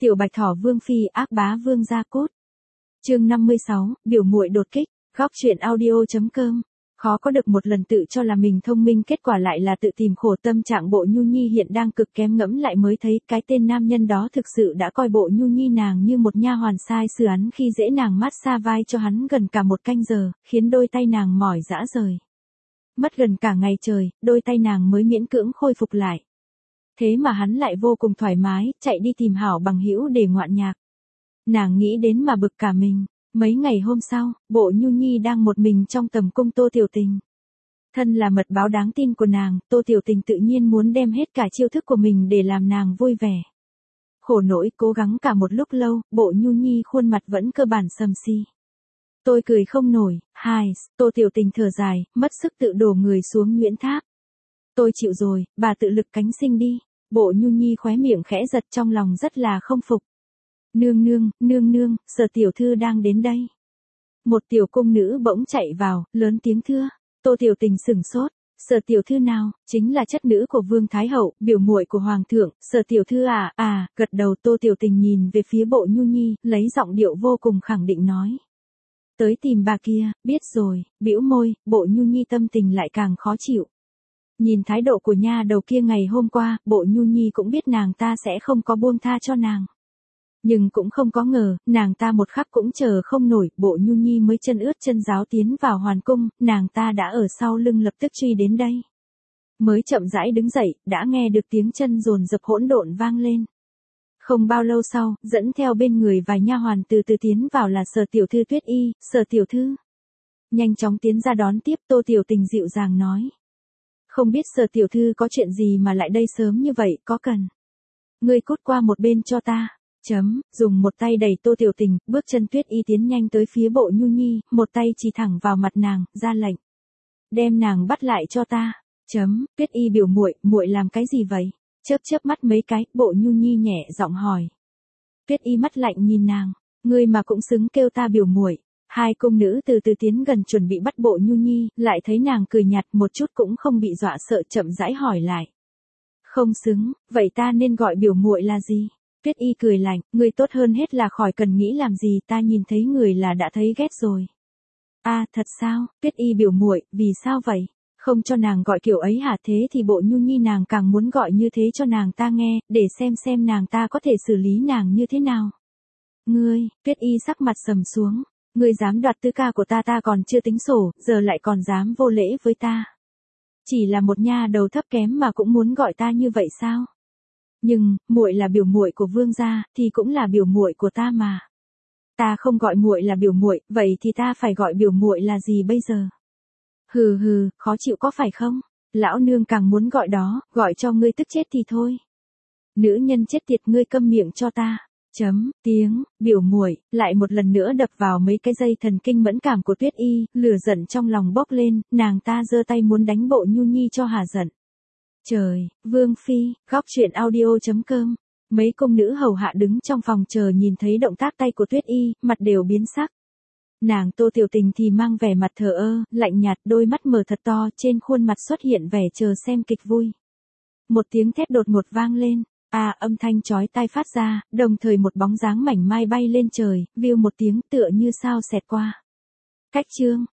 Tiểu Bạch Thỏ Vương phi ác bá vương gia cốt. Chương 56, biểu muội đột kích. Góc truyện audio.com. Khó có được một lần tự cho là mình thông minh, kết quả lại là tự tìm khổ. Tâm trạng Bộ Nhu Nhi hiện đang cực kém, ngẫm lại mới thấy cái tên nam nhân đó thực sự đã coi Bộ Nhu Nhi nàng như một nha hoàn sai sử, hắn khi dễ nàng massage vai cho hắn gần cả một canh giờ, khiến đôi tay nàng mỏi rã rời. Mất gần cả ngày trời, đôi tay nàng mới miễn cưỡng khôi phục lại. Thế mà hắn lại vô cùng thoải mái, chạy đi tìm hảo bằng hữu để ngoạn nhạc. Nàng nghĩ đến mà bực cả mình. Mấy ngày hôm sau, Bộ Nhu Nhi đang một mình trong tầm cung Tô Tiểu Tình. Thân là mật báo đáng tin của nàng, Tô Tiểu Tình tự nhiên muốn đem hết cả chiêu thức của mình để làm nàng vui vẻ. Khổ nỗi cố gắng cả một lúc lâu, Bộ Nhu Nhi khuôn mặt vẫn cơ bản sầm si. Tôi cười không nổi, Tô Tiểu Tình thở dài, mất sức tự đổ người xuống Nguyễn Tháp. Tôi chịu rồi, bà tự lực cánh sinh đi. Bộ Nhu Nhi khóe miệng khẽ giật, trong lòng rất là không phục. Nương nương, Sở tiểu thư đang đến đây. Một tiểu cung nữ bỗng chạy vào, lớn tiếng thưa. Tô Tiểu Tình sửng sốt. Sở tiểu thư nào? Chính là chất nữ của Vương Thái Hậu, biểu muội của Hoàng thượng. Sở tiểu thư gật đầu. Tô Tiểu Tình nhìn về phía Bộ Nhu Nhi, lấy giọng điệu vô cùng khẳng định nói. Tới tìm bà kia, biết rồi. Bĩu môi, Bộ Nhu Nhi tâm tình lại càng khó chịu. Nhìn thái độ của nha đầu kia ngày hôm qua, Bộ Nhu Nhi cũng biết nàng ta sẽ không có buông tha cho nàng. Nhưng cũng không có ngờ, nàng ta một khắc cũng chờ không nổi, Bộ Nhu Nhi mới chân ướt chân ráo tiến vào hoàng cung, nàng ta đã ở sau lưng lập tức truy đến đây. Mới chậm rãi đứng dậy, đã nghe được tiếng chân dồn dập hỗn độn vang lên. Không bao lâu sau, dẫn theo bên người vài nha hoàn từ từ tiến vào là Sở tiểu thư Tuyết Y. Sở tiểu thư nhanh chóng tiến ra đón tiếp. Tô Tiểu Tình dịu dàng nói. Không biết Sở tiểu thư có chuyện gì mà lại đây sớm như vậy, có cần ngươi cút qua một bên cho ta. Dùng một tay đẩy Tô Tiểu Tình, bước chân Tuyết Y tiến nhanh tới phía Bộ Nhu Nhi, một tay chỉ thẳng vào mặt nàng, ra lệnh. Đem nàng bắt lại cho ta. Tuyết Y biểu muội làm cái gì vậy? Chớp mắt mấy cái, Bộ Nhu Nhi nhẹ giọng hỏi. Tuyết Y mắt lạnh nhìn nàng, ngươi mà cũng xứng kêu ta biểu muội. Hai cung nữ từ từ tiến gần chuẩn bị bắt Bộ Nhu Nhi, lại thấy nàng cười nhạt một chút cũng không bị dọa sợ, chậm rãi hỏi lại. Không xứng, vậy ta nên gọi biểu muội là gì? Tuyết Y cười lạnh, ngươi tốt hơn hết là khỏi cần nghĩ làm gì, ta nhìn thấy người là đã thấy ghét rồi. Thật sao? Tuyết Y biểu muội, vì sao vậy? Không cho nàng gọi kiểu ấy hả? Thế thì Bộ Nhu Nhi nàng càng muốn gọi như thế cho nàng ta nghe, để xem nàng ta có thể xử lý nàng như thế nào. Ngươi, Tuyết Y sắc mặt sầm xuống, ngươi dám đoạt tứ ca của ta còn chưa tính sổ, giờ lại còn dám vô lễ với ta. Chỉ là một nha đầu thấp kém mà cũng muốn gọi ta như vậy sao? Nhưng, muội là biểu muội của Vương gia, thì cũng là biểu muội của ta mà. Ta không gọi muội là biểu muội, vậy thì ta phải gọi biểu muội là gì bây giờ? Hừ, khó chịu có phải không? Lão nương càng muốn gọi đó, gọi cho ngươi tức chết thì thôi. Nữ nhân chết tiệt, ngươi câm miệng cho ta. Tiếng biểu muội lại một lần nữa đập vào mấy cái dây thần kinh mẫn cảm của Tuyết Y, lửa giận trong lòng bốc lên, nàng ta giơ tay muốn đánh Bộ Nhu Nhi cho hả giận. Trời, Vương phi, góc truyện audio.com. Mấy cung nữ hầu hạ đứng trong phòng chờ nhìn thấy động tác tay của Tuyết Y, mặt đều biến sắc. Nàng Tô Tiểu Tình thì mang vẻ mặt thờ ơ, lạnh nhạt, đôi mắt mở thật to, trên khuôn mặt xuất hiện vẻ chờ xem kịch vui. Một tiếng thét đột ngột vang lên. Âm thanh chói tai phát ra, đồng thời một bóng dáng mảnh mai bay lên trời, view một tiếng tựa như sao xẹt qua. Cách chương,